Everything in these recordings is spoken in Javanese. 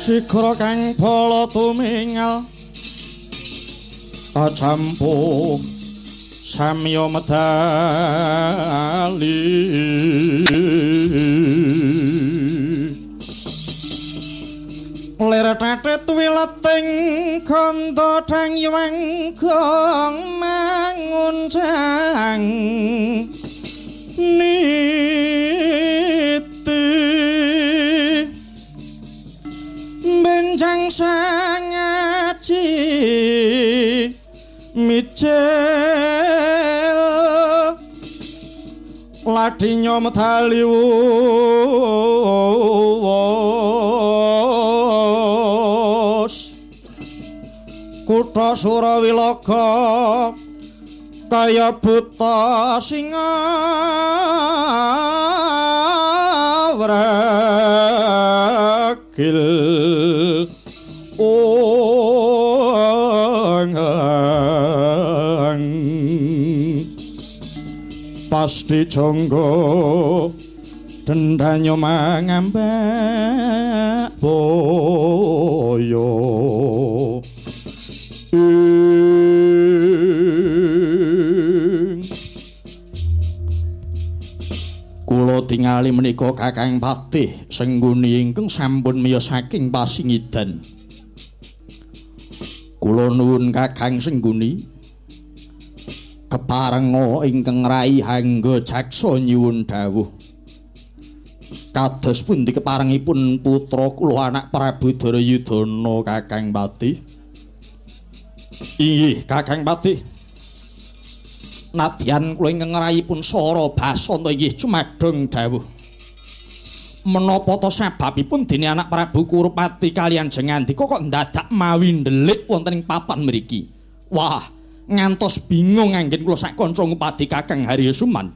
Sikra kang bala tumingal kacampuh samya medali lir tatet wileting kandha dang yuwang gong manguncang niti benjang sangaji micel ladinyo medali Kutha Surawilaga kaya buta singa wregil pasti jangga dendanyo mangambak boyo kula tingali menika Kakang Patih sengguni ingkang sampun miyos saking Pasingidan. Kula nuwun Kakang Sengguni keparenga ingkang rai hangga jaksa nyuwun dawuh. Kados pundi keparengipun putra kula anak Prabu Duryudana Kakang Patih? Inggih Kakang Patih. Nadyan kula ingkang ngrayipun Sara Basanta inggih cumadeng dawuh. Menapa ta sababipun dene anak Prabu Kurupati kaliyan Jengandika kok ndadak mawi ndelik wonten ing papan mriki? Wah, ngantos bingung anggen kula sak kanca ngupadi Kakang Haryasuman.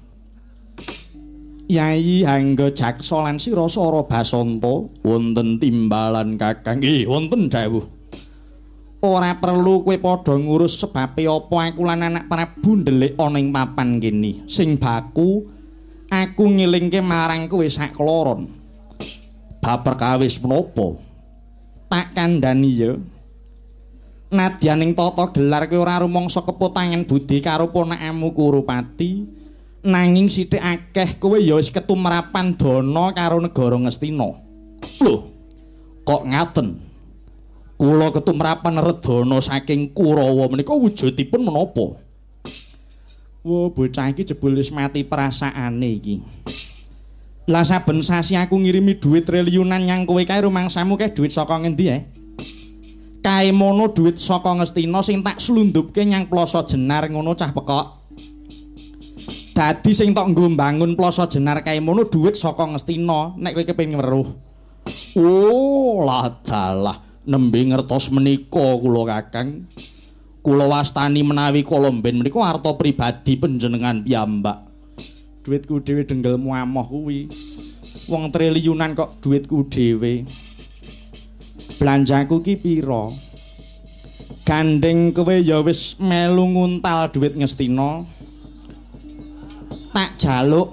Yai Hangga Jaksa lan sira Sara Basanta wonten timbalan Kakang. Nggih, wonten dawuh. Ora perlu kowe padha ngurus sebabe apa aku lan anak Prabu ndelik ana ing papan kene. Sing baku aku ngilingke marang kowe sak kloron. Bab perkawis menapa? Tak kandhani ya. Nadyan ing tata gelar kowe ora rumangsa keputangan budi karo ponakamu Kurupati, nanging sithik akeh kowe ya wis ketumrapan dana karo negara Ngastina. Lho, kok ngaten? Kula ketumrapan redana saking Kurawa menika wujudipun menapa? Wah, bocah iki jebul wis mati perasaane iki. Lah saben sasi aku ngirimi dhuwit triliunan nyang kowe kae rumangsamu kae dhuwit saka ngendi kae mono dhuwit saka Ngastina sing tak slundupke nyang Plasa Jenar ngono cah pekok. Dadi sing tok nggo mbangun Plasa Jenar kae mono dhuwit saka Ngastina nek kowe kepengin weruh. Oh, lah dalah. Nembe ngertos menika kula Kakang. Kula wastani menawi kala mben menika arta pribadi panjenengan piyambak. Dhuwitku dhewe denggelmu amoh kuwi. Wong triliunan kok dhuwitku dhewe. Belanjaku ki pira? Gandeng kowe ya wis melu nguntal dhuwit Ngastina. Tak jaluk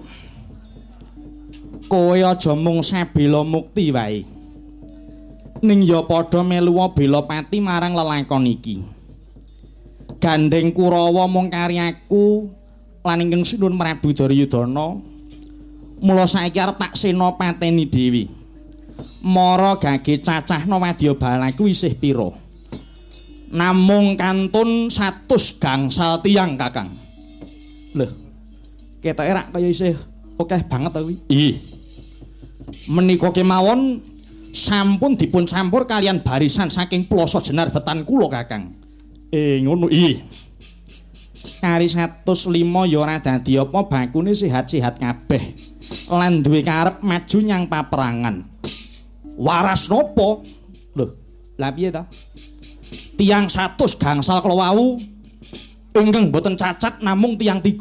kowe aja mung sabela mukti wae. Ning ya padha melu bela pati marang lelakon iki. Gandeng Kurawa mung karyaku lan ingkang sinuwun Prabu Duryudana. Mula saiki arep tak sena pateni dhewe. Mara gage cacahna wadyabalaku isih pira? Namung kantun 100 gangsal tiyang Kakang. Lho, ketoke rak kaya isih akeh banget ta kuwi. Ih. Menika kemawon sampun dipun campur kalian barisan saking Plasa Jenar betan kula Kakang. Ngono ih. Kari 105 ya ora dadi apa bakune sehat-sehat kabeh. Lan duwe karep maju nyang paperangan. Waras nopo? Lho, lha piye ta? Tiang 100 gangsal kala wau ingkang boten cacat namung tiang 3.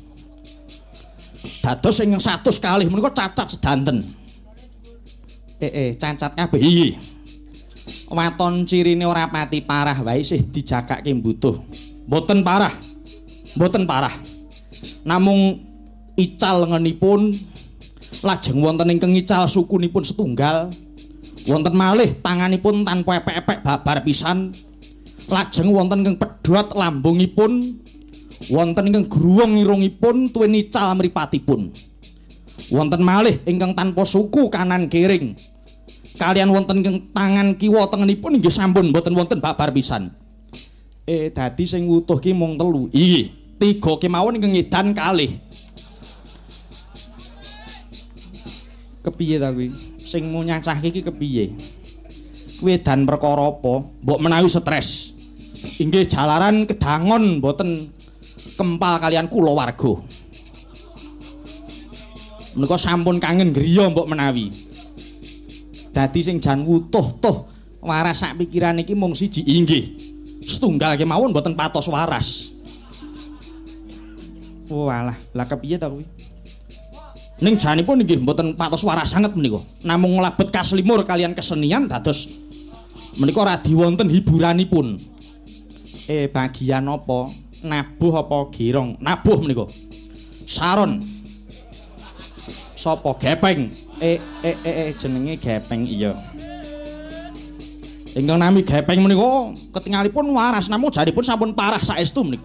Dados ingkang 100 kalih menika cacat sedanten. Cacat kabeh iki. Waton cirine ora pati parah wae isih dijagake mbutuh. Mboten parah. Mboten parah. Namung ical lengenipun lajeng wonten ingkang ical sukunipun setunggal. Wonten malih tanganipun tanpa epek-epek babar pisan. Lajeng wonten ingkang pedhot lambungipun. Wonten ingkang gruwung irungipun tuwin nical mripatipun. Wonten malih ingkang tanpa suku kanan kiring. Kalian wonten ingkang tangan kiwa tengenipun inggih sampun boten wonten babar pisan. Dadi sing wutuh ki mung 3. Inggih, 3 kemawon ingkang ngedan kalih. Kepiye ta kuwi? Sing nyacahke iki kepiye? Kuwi edan perkara apa? Mbok menawi stres. Inggih jalaran kedangon boten kempal kalian kulawarga. Menika sampun kangen griya mbok menawi. Dadi sing jan wutuh toh waras sak pikiran iki mung siji inggih. Setunggal kemawon boten patos waras. Walah, lah kepiye ta kuwi? Ning janipun inggih mboten patos waras sanget menika. Namung nglabet kaslimur kalian kesenian dados menika radi wonten hiburanipun. Bagian apa? Nabuh apa girong? Nabuh menika. Saron. Sapa gepeng? Jenenge gepeng iya. Ingkang nami gepeng menika ketingalipun waras namung jaripun sampun parah saestu menika.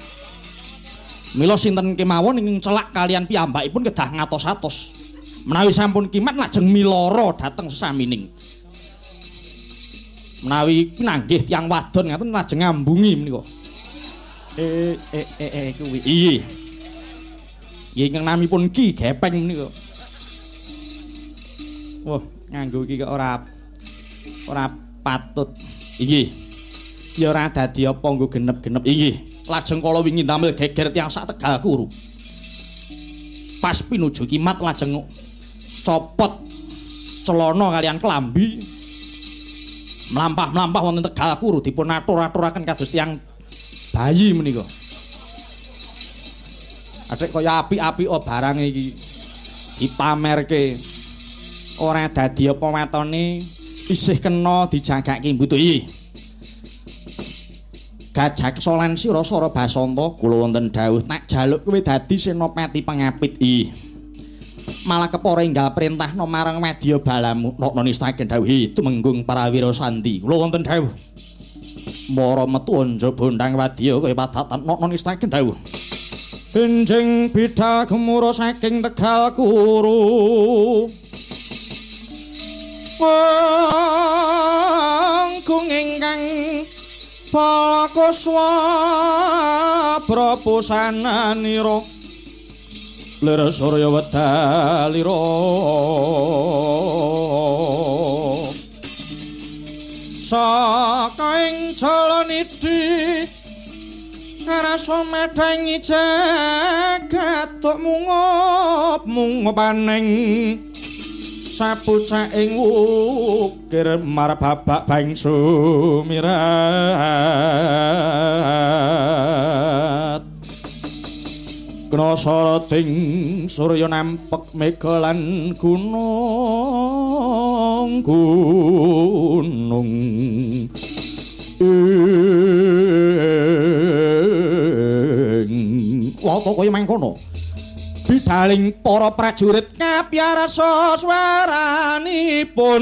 Mila sinten kemawon ingkang celak kalian piyambakipun kedah ngatos-atos. Menawi sampun kimat lajeng miloro dhateng sesamining. Menawi pinanggih tiyang wadon ngaten lajeng ngambungi menika. Kuwi. Iya. Ingkang namipun Ki Gepeng menika. Wah, nganggo iki kok ora patut. Inggih. Ya ora dadi apa nggo genep-genep. Inggih. Lajeng kala wingi ndamel geger tiyang sak Tegal Kuru. Pas pinuju kimat lajeng copot celana kalian kelambi. Mlampah-mlampah wonten Tegal Kuru dipun atur-aturaken kados tiyang bayi menika. Adek kaya apik-apik barang iki dipamerke. Ora dadi apa wetone isih kena dijagake mbutuhi. Gajak solan sira Sora Basanta kula wonten dawuh tak jaluk kowe dadi senopati pengapit iki. Malah kepara enggal perintahna marang medya balamu nokno nistaken dawuh tumenggung prawira sandi. Kula wonten dawuh. Mara metu anja bondang wadya kaya padatan nokno nistaken dawuh. Benjing bidha gemura saking Tegal Kuru. Wong ingkang Palakuswa prapusananira lir surya wedalira saka ing jalanidi rasa medhangi jagat mungup-mungupaning sapucak ing ukir marbabak bang sumirat kena sarating surya nampek mega lan gunung wata kaya mangkono bidaling para prajurit kapyarasa swaranipun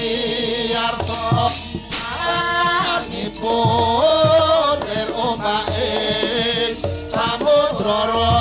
arsa angipun lir ombake samudra.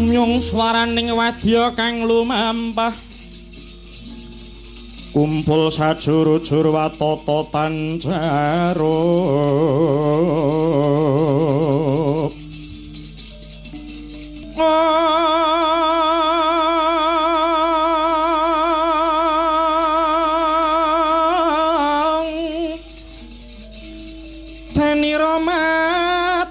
Nyung swaraning wadya kang lumampah kumpul sajuru-juru watata tanjarup Teni Romat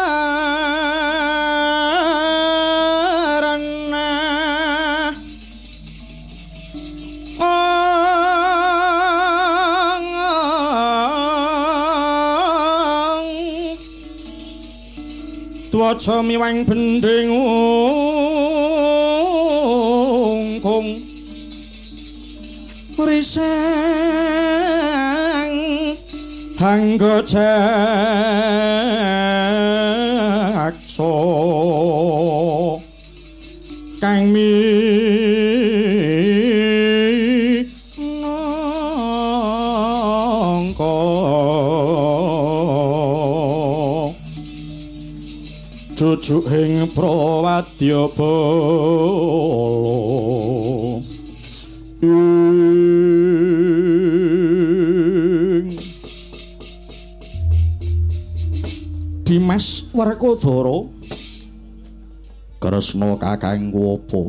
Tuwaca miwang bending ungkung risang hangga jaksa kang cucuk ing prawadyabala Dimas Werkodara Kresna kakangku apa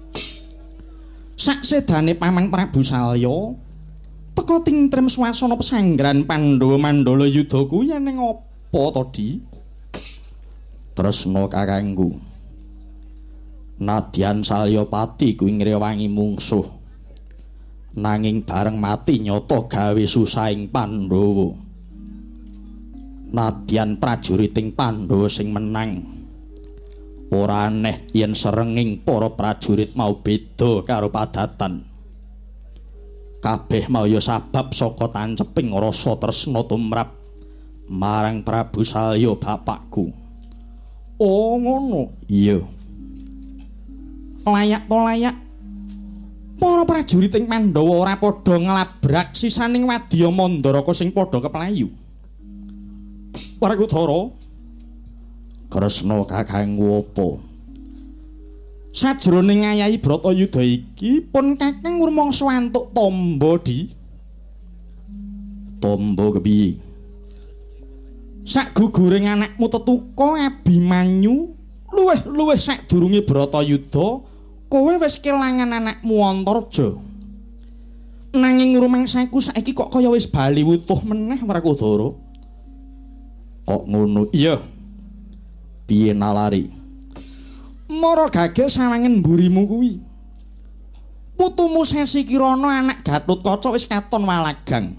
saksedane Paman Prabu Salya teka tintrem swasana pesanggrahan Pandhawa Mandala Yudha kuwi ning apa to Di Tresna kakangku nadyan Salyapati kuwi ngrewangi mungsuh nanging bareng mati nyata gawe susahing Pandhawa nadyan prajuriting Pandhawa sing menang ora aneh yen serenging para prajurit mau beda karo padatan kabeh mau ya sabab saka tanceping rasa tresna tumrap marang Prabu Salya bapakku. Oh ngono. Iya. Layak to layak. Para prajurit ing Pandhawa ora padha nglabrak sisaning wadya Mandaraka sing padha keplayu. Werkodara Kresna kakangku apa? Sajroning ngayahi Bratayuda iki pun kakang rumangsa antuk tamba Di. Tamba kepiye? Sak guguring anakmu Tetuka Abimanyu luwih sadurunge Bratayuda kowe wis kelangan anakmu Antarja. Nanging rumangsaku saiki kok kaya wis bali wutuh meneh Werkodara. Kok ngono? Iya. Piye nalari? Mara gageh sawangen mburimu kuwi. Putumu Sesi Kirana anak Gatotkaca wis katon walagang.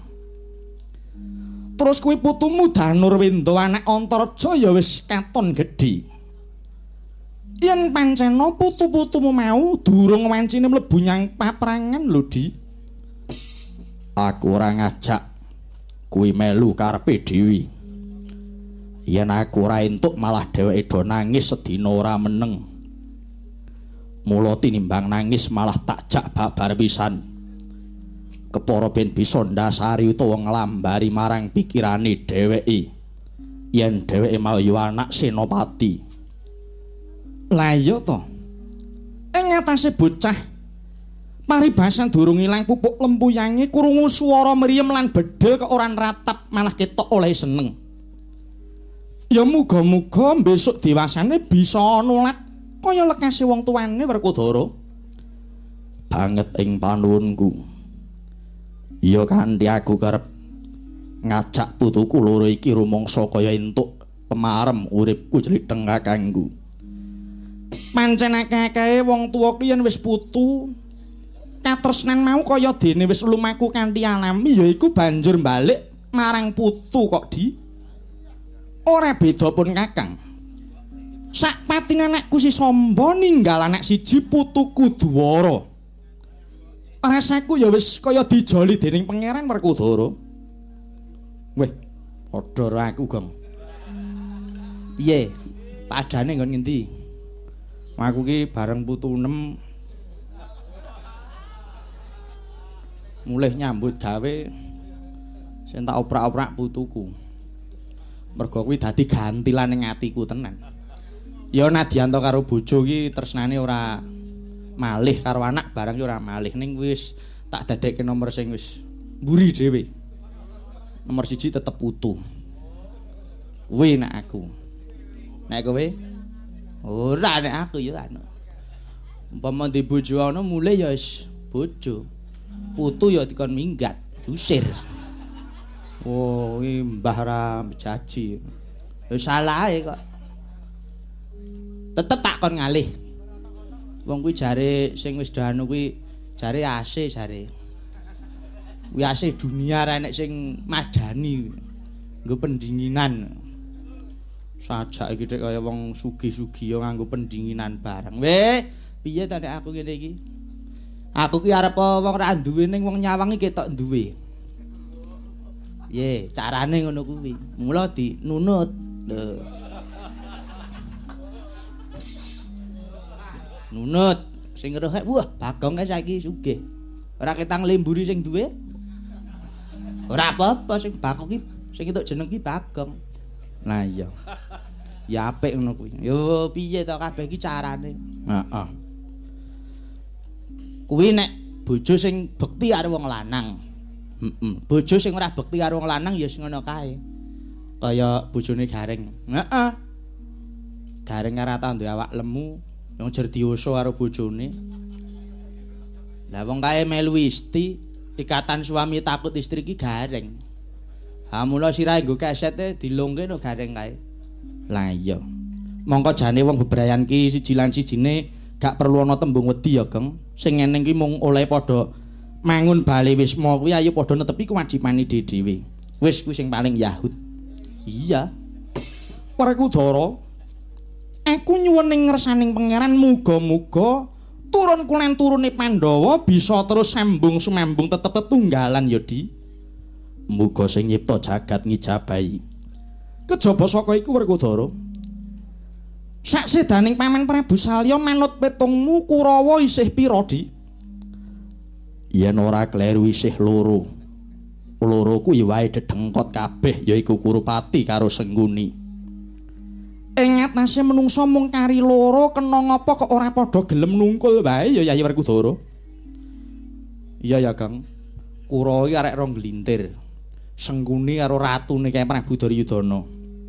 Terus kuwi putumu Danurwenda anak Antarja ya wis katon gedhe. Yen pancena putu-putumu mau durung wancine mlebu nyang paprangan lho Di. Aku ora ngajak kuwi melu karepe dhewe. Yen aku ora entuk malah dheweke do nangis sedina ora meneng. Mula tinimbang nangis malah tak jak babar pisan. Kepara ben bisa ndasari utawa nglambari marang pikirane dheweke yen dheweke mau ya anak senopati. Lah iya to. Ing atase bocah paribasan durung ilang pupuk lempuyange krungu swara mriyem lan bedhil kok ora ratap malah ketok oleh seneng. Ya muga-muga besok diwasane bisa nulat kaya lekase wong tuane Werkodara. Banget ing panuwunku. Ya kanthi aku kerep ngajak putuku loro iki rumangsa kaya entuk pemarem uripku criteng kakangku. Pancen akeh-akehe wong tuwa ki yen wis putu katresnan mau kaya dene wis lumaku kanthi alami yaiku banjur balik marang putu kok Di. Ora beda pun kakang. Sak patine anakku si Samba ninggal anak siji putuku Dwara. Rasaku ya wis kaya dijoli dening pangeran Werkodara. Weh, padha karo aku, Gong. Piye? Padane nggon ngendi? Aku ki bareng putu 6 mulih nyambut gawe sing tak oprak-oprak putuku. Mergo kuwi dadi gantilan ning atiku tenan. Ya nadyanto karo bojo ki tresnane ora malih karo anak barang ki ora malih ning wis tak dadekke nomor sing wis mburi dhewe. Nomor 1 tetep putu. Kuwi nek aku. Nek kowe ora nek aku ya anu. Umpama di bojo ana mulih ya wis bojo. Putu ya dikon minggat, diusir. Oh, iki mbah ra jaji. Ya salah kok. Tetep tak kon ngalih. Wong kuwi jare sing wis danu kuwi jare AC jare. Kuwi AC dunia ra enek sing madani. Nggo pendinginan. Sajak iki tek kaya wong sugih-sugih yo nganggo pendinginan barang. Weh, piye ta nek aku ngene iki? Aku ki arep wong ra duwe ning wong nyawang iki ketok duwe. Piye, carane ngono kuwi. Mula dinunut. Lho. Nunut sing ngerohek wah Bagong kae saiki sugih. Ora ketang lemburi sing duwe. Ora apa-apa sing Bagong ki sing entuk jeneng ki Bagong. Lah iya. Ya apik ngono kuwi. Yo piye to kabeh ki carane. Heeh. Kuwi nek bojo sing bekti karo wong lanang. Bojo sing ora bekti karo wong lanang ya sing ngono kae. Kaya bojone Gareng. Heeh. Gareng ora tau duwe awak lemu. Wong jer dioso karo bojone. Lah wong kae melu isti, ikatan suami takut istri ki Gareng. Ha mula sirahe nggo kesete dilongke no Gareng kae. Lah iya. Mongko jane wong bebrayan ki siji lan sijine gak perlu ana tembung wedi ya, Geng. Sing eneng ki mung oleh padha mangun bali wisma kuwi ayo padha netepi kewajibane dhewe. Wis kuwi sing paling yahud. Iya. Werkudara aku nyuwun ning ngersaning pangeran muga-muga turun kulen turune Pandhawa bisa terus sambung sumambung tetep tetunggalan ya Di. Muga sing nyipta jagat ngijabahi. Kejaba saka iku Werkudara. Saksedaning Paman Prabu Salya manut petungmu Kurawa isih pira Di? Yen ora kleru isih loro. Loro kuwi wae dedengkot kabeh yaiku Kurupati karo Sengguni. Ing atase menungsa mung kari loro kena ngapa kok ora padha gelem nungkul wae ya Yayi Werkudara. Iya ya Kang. Kurawa iki arek rong glintir. Sengguni karo ratune kae Prabu Duryudana.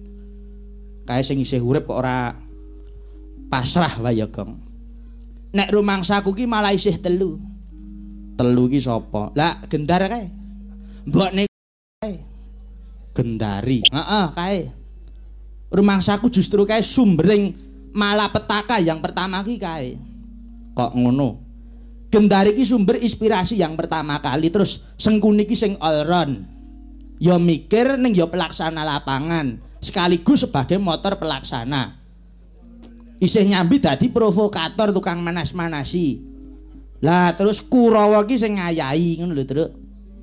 Kae sing isih urip kok ora pasrah wae ya Kang. Nek rumangsaku ki malah isih telu. Telu ki sapa? Lah Gendar kae. Mbokne kae. Gendari. Heeh, kae. Rumangsaku justru kae sumbering malapetaka yang pertama ki kae. Kok ngono? Gendari ki sumber inspirasi yang pertama kali terus Sengkuni ki sing allround. Ya mikir ning ya pelaksana lapangan sekaligus sebagai motor pelaksana. Isih nyambi dadi provokator tukang manas-manasi. Lah terus Kurawa ki sing ngayahi ngono lho, Truk.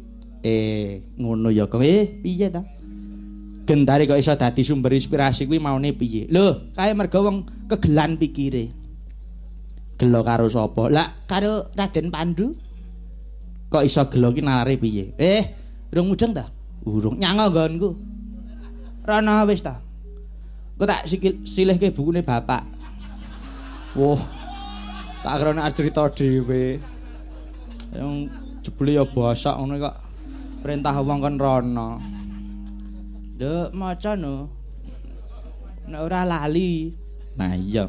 Ngono ya kok piye ta? Gendari kok iso dadi sumber inspirasi kuwi maune piye? Lho, kae mergo wong kegelan pikire. Gelo karo sapa? Lah karo Raden Pandu. Kok iso gelo ki nalare piye? Urung mujeng ta? Urung nyang nggonku. Rono wis ta. Kok tak silihke bukune bapak. Woh. Tak krana cerita dhewe. Yang jebule ya bosok ngono kok. Perintah wong kon rono. Dek maca no. Nek ora lali. Nah iya.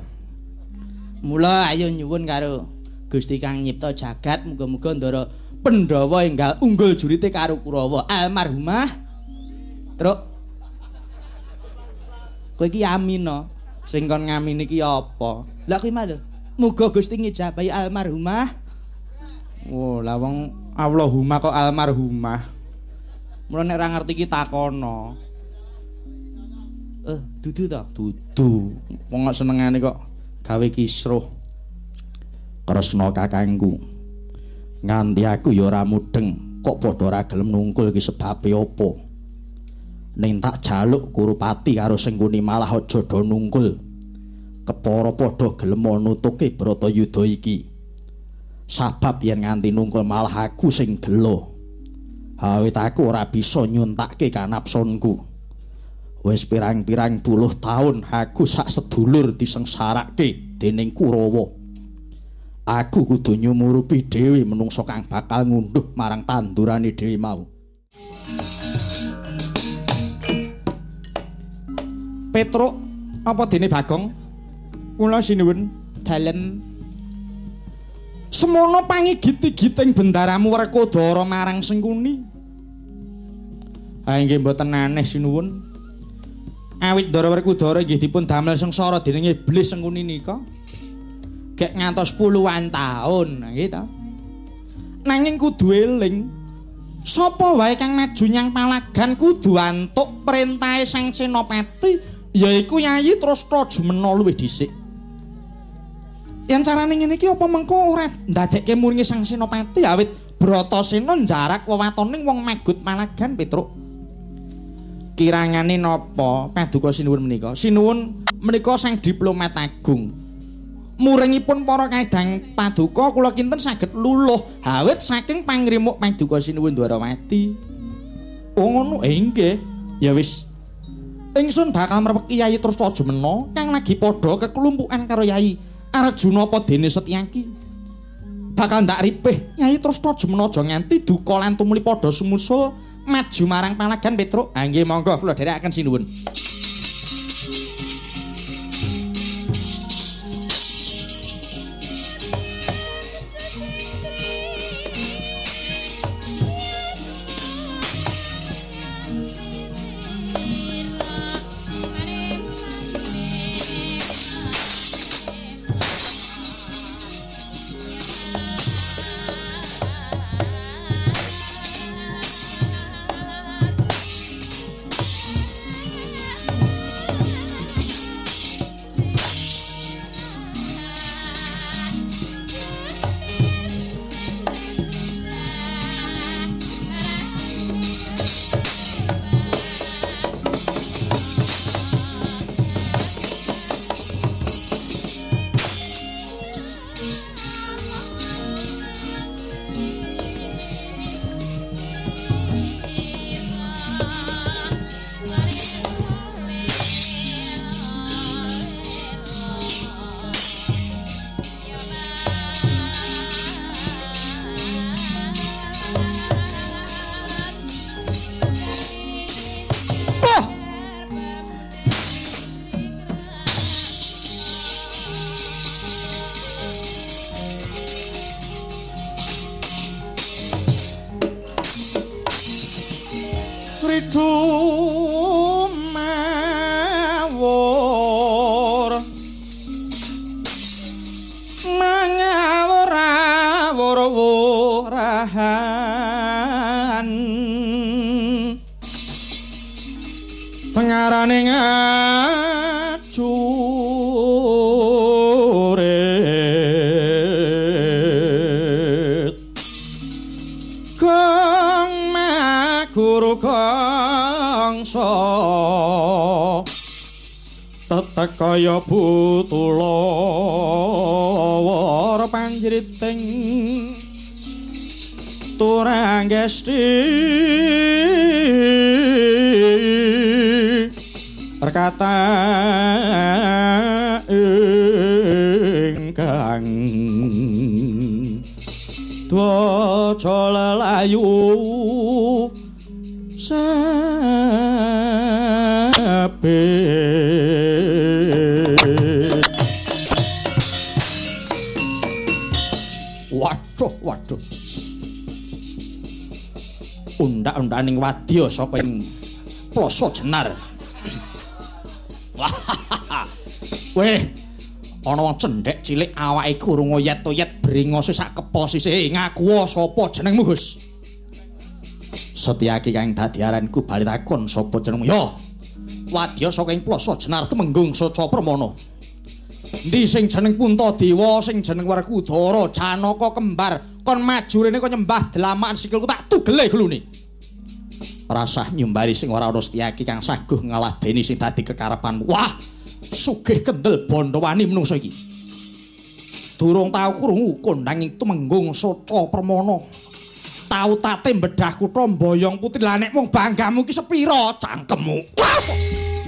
Mula ayo nyuwun karo Gusti Kang nyipta jagat muga-muga ndara Pandhawa enggal unggul jurite karo Kurawa almarhumah. Truk. Kowe iki amin no. Sing kon ngamini iki apa? Lah kuwi mah lho. Muga Gusti ngijabahi almarhumah. Oh, lah wong Allahumma kok almarhumah. Mula nek ora ngerti iki takono. Dudu ta? Dudu. Wong kok senengane kok gawe kisruh. Kresna kakangku. Nganti aku ya ora mudeng, kok padha ora gelem nungkul ki sebabe apa? Ning tak jaluk Kurupati karo Sengkuni malah aja do nungkul. Kepara padha gelem nutuke Bratayuda iki. Sabab yen nganti nungkul malah aku sing gelo. Awit aku ora bisa nyuntakke kanapsunku. Wis pirang-pirang puluh taun aku sak sedulur disengsarake dening Kurawa. Aku kudu nyumurupi dhewe menungso kang bakal ngunduh marang tandurane dhewe mau. Petruk apa dene Bagong? Kula sinuwun dalem. Semono pangigit-igiting bendaramu Werkodara marang Sengkuni. Ha inggih mboten aneh sinuwun. Awit Ndara Werkudara inggih dipun damel sengsara dening iblis Sengkuni nika. Gek ngantos puluhan taun gitu. Nanging kudu eling sapa wae kang maju nyang palagan kudu antuk perintahe Sang Senopati yaiku Yayi Trusna Jumena luwih dhisik. Yen carane ngene iki apa mengko ora ndadekke muringi Sang Senopati awit Bratasena njarak wewatoning wong magut palagan Petruk. Kirangane napa paduka sinuwun menika? Sinuwun menika Sang Diplomat Agung. Muringipun para kadang paduka kula kinten saged luluh awit saking pangrimuk paduka sinuwun Dwarawati. Oh ngono nggih. Ya wis. Ingsun bakal mrepeki Yayi Trusna Jumena kang lagi padha keklumpukan karo Yayi Arjuna apa dene Setyaki. Bakal ndak ripih Yayi Trusna Jumena aja nganti duka lan tumuli padha sumusul maju marang palagan Petruk. Ha nggih monggo kula dherekaken sinuwun. Dumawur mangawur-wurahan pengarane ngacurit kang maguru kangsa tetek kaya butula war panjriting turanggesti perkata ingkang dwaca lelayu Waduh. Undak-undaning wadya saka ing Plasa Jenar. Weh, ana wong cendhek cilik awake guru ngoyet-oyet brengose sak keposise. Ngaku sapa jenengmu, Gus? Setyaki kang dadi aranku bali takon sapa jenengmu? Ya. Wadya saka ing Plasa Jenar Temenggung Soca Pramana. Ndi sing jeneng Puntadewa, sing jeneng Werkudara, Janaka kembar, kon maju rene kok nyembah delamaan sikilku tak tugele glune. Rasah nyumbari sing ora ana Setyaki kang saguh ngaladeni sing dadi kekarepanmu. Wah, sugih kendel bondo wani menungso iki. Durung tau krungu kondhanging Temenggung Soca Pramana. Tau tate mbedah kutha Mboyong Putri. Lah nek wong banggamu iki sepira cangkemmu? Wah!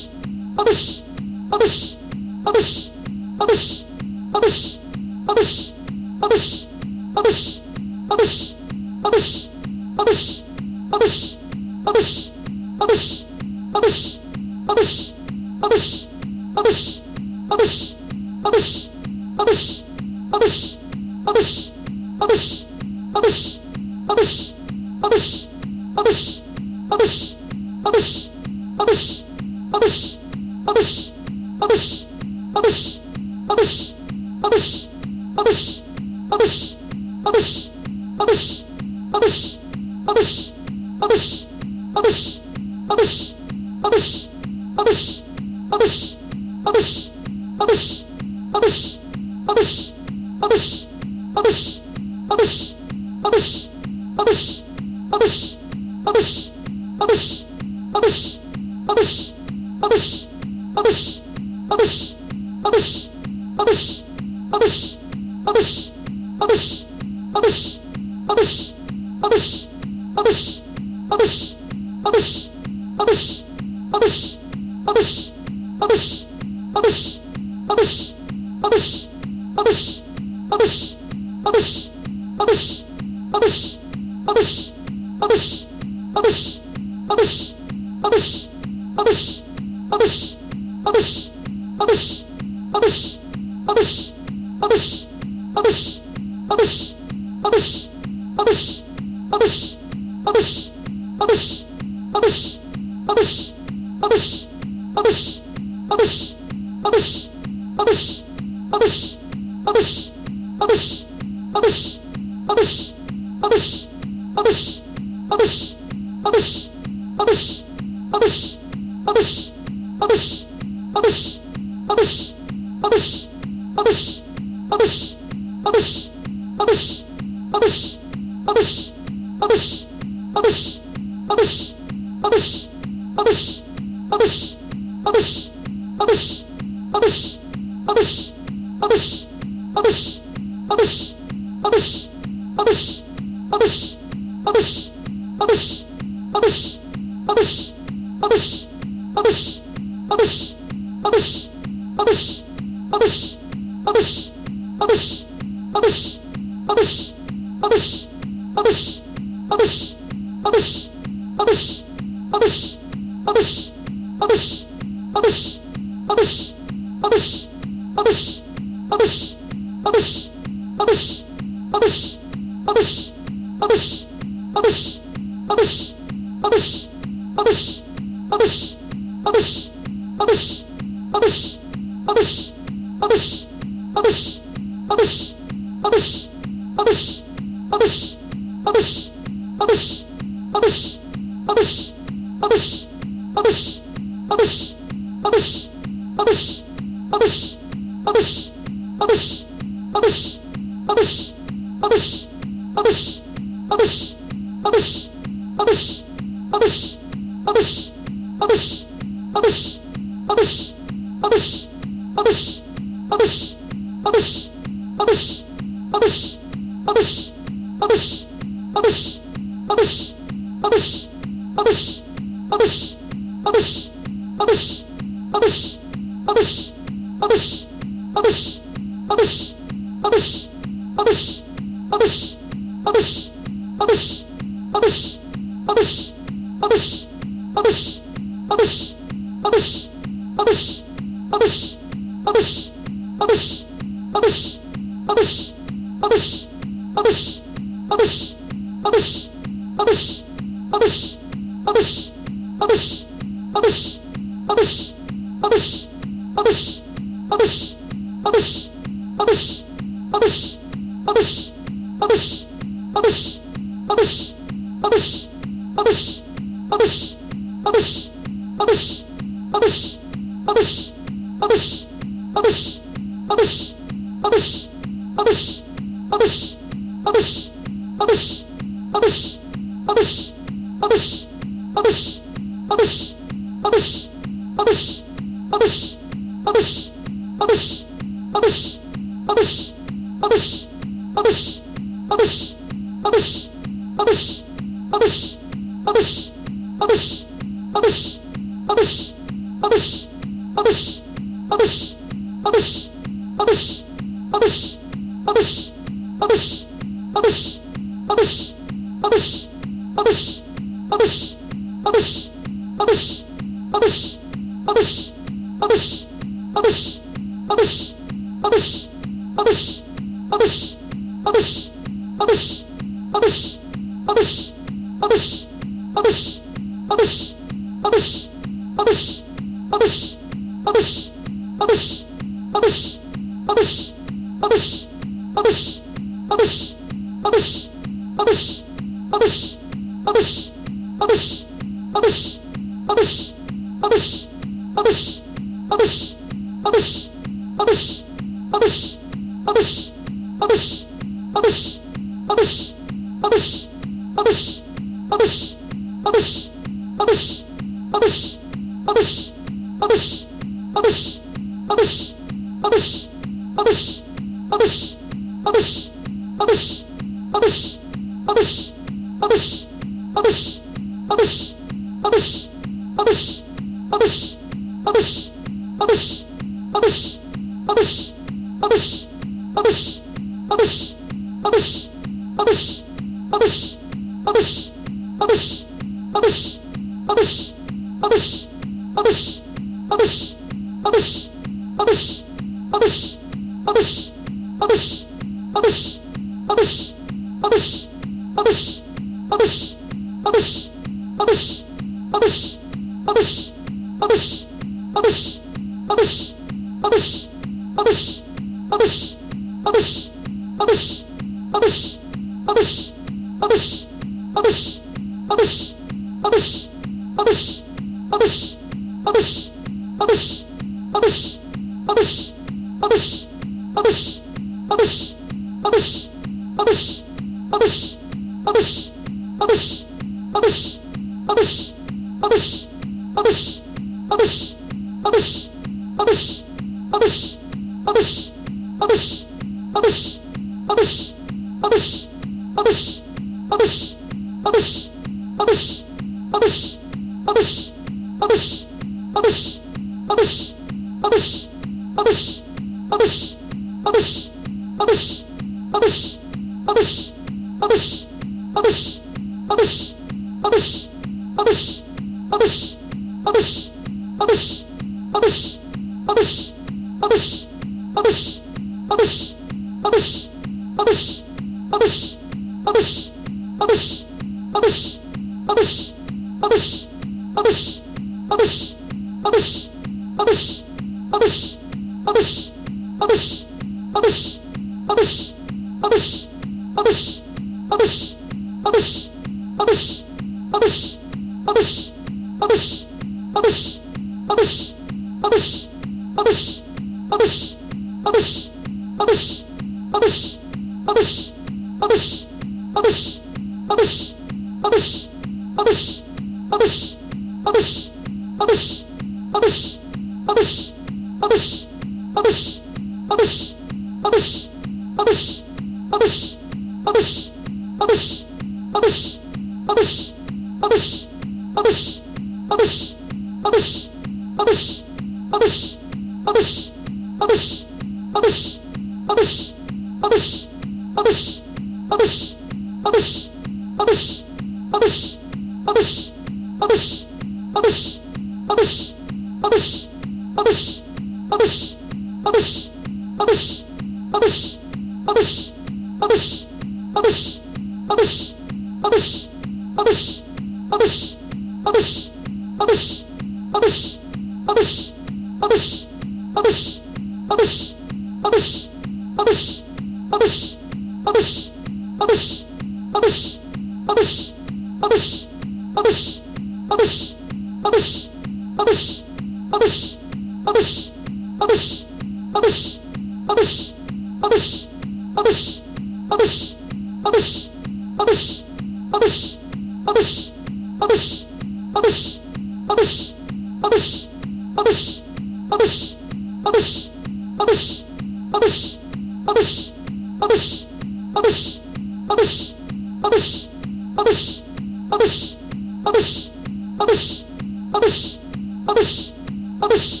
Abyss!